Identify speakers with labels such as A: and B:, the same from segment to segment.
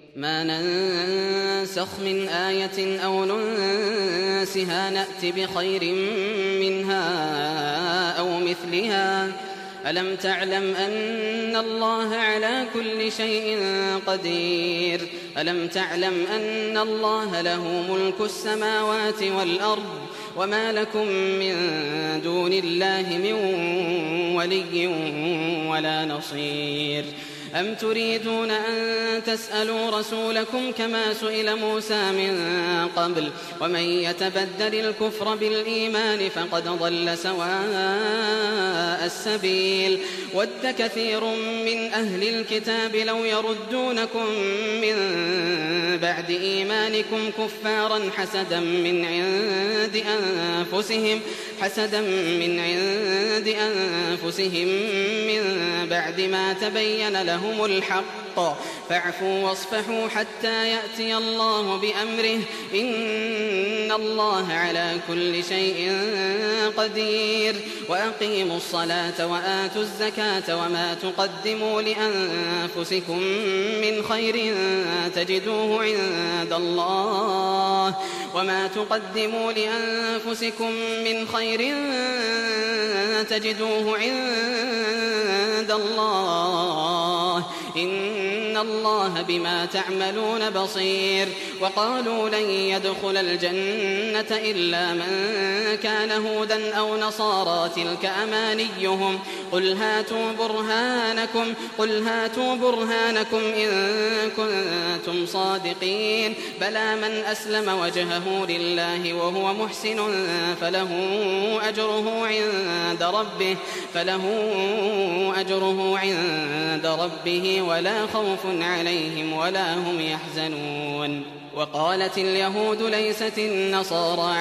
A: ما ننسخ من آية أو ننسها نأت بخير منها أو مثلها. ألم تعلم أن الله على كل شيء قدير. ألم تعلم أن الله له ملك السماوات والأرض وما لكم من دون الله من ولي ولا نصير. أم تريدون أن تسألوا رسولكم كما سئل موسى من قبل ومن يتبدل الكفر بالإيمان فقد ضل سواء السبيل. ود كثير من أهل الكتاب لو يردونكم من بعد إيمانكم كفارا حسدا من عند أنفسهم من بعد ما تبين لهم الحق فاعفوا واصفحوا حتى يأتي الله بأمره إن الله على كل شيء قدير. وأقيموا الصلاة وآتوا الزكاة وما تقدموا لأنفسكم من خير تجدوه عند الله إن الله بما تعملون بصير. وقالوا لن يدخل الجنة إلا من كان هودا أو نصارى تلك أمانيهم قل هاتوا برهانكم إن كنتم صادقين. بلى من أسلم وجهه لله وهو محسن فله أجره عند ربه ولا خوف عليهم ولا هم يحزنون. وقالت اليهود ليست النصارى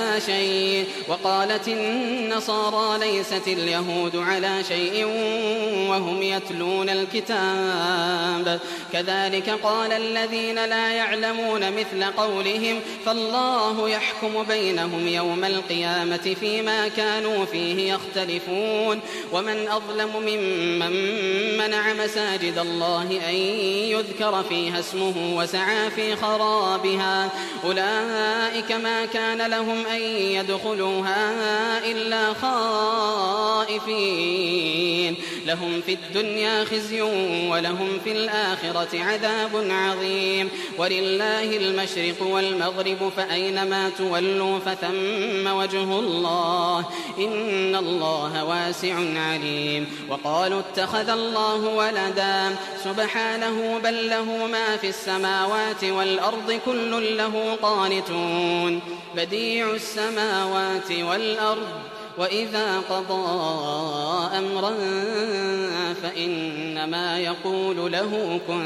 A: ليست اليهود على شيء وهم يتلون الكتاب كذلك قال الذين لا يعلمون مثل قولهم فالله يحكم بينهم يوم القيامة فيما كانوا فيه يختلفون. ومن أظلم ممن منع مساجد الله أن يذكر فيها اسمه وسعى في خرابها أولئك ما كان لهم أن يدخلوها إلا خائفين لهم في الدنيا خزي ولهم في الآخرة عذاب عظيم. ولله المشرق والمغرب فأينما تولوا فثم وجه الله إن الله واسع عليم. وقالوا اتخذ الله ولدا سبحانه بل له ما في السماوات والأرض كل له قانتون بديع السماوات والأرض وإذا قضى أمرا فإنما يقول له كن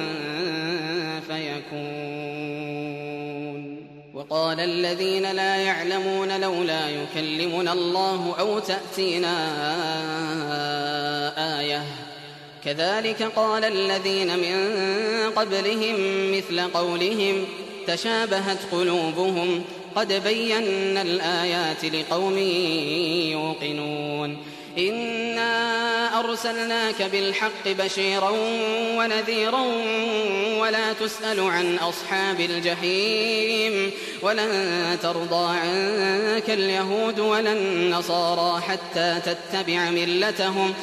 A: فيكون. وقال الذين لا يعلمون لولا يكلمنا الله أو تأتينا آية كذلك قال الذين من قبلهم مثل قولهم تشابهت قلوبهم قد بينا الآيات لقوم يوقنون. إنا أرسلناك بالحق بشيرا ونذيرا ولا تسأل عن أصحاب الجحيم. ولن ترضى عنك اليهود ولا النصارى حتى تتبع ملتهم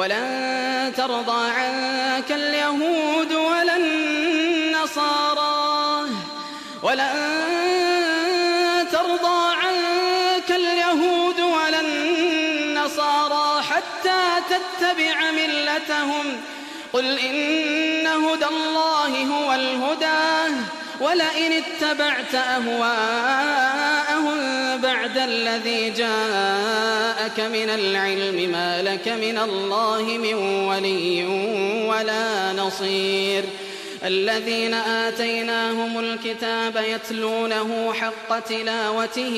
A: قل إن هدى الله هو الهدى ولئن اتبعت أهواءهم بعد الذي جاءك من العلم ما لك من الله من ولي ولا نصير. الذين آتيناهم الكتاب يتلونه حق تلاوته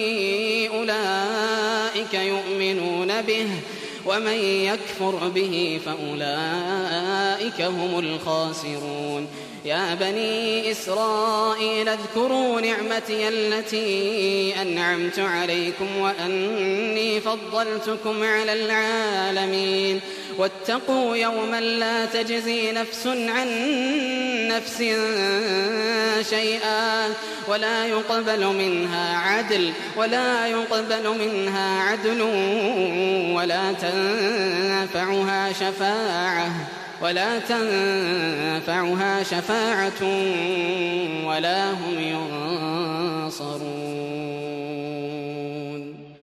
A: أولئك يؤمنون به ومن يكفر به فأولئك هم الخاسرون. يا بني إسرائيل اذكروا نعمتي التي أنعمت عليكم وأني فضلتكم على العالمين. واتقوا يوما لا تجزي نفس عن نفس شيئا ولا يقبل منها عدل ولا تنفعها شفاعة ولا هم ينصرون.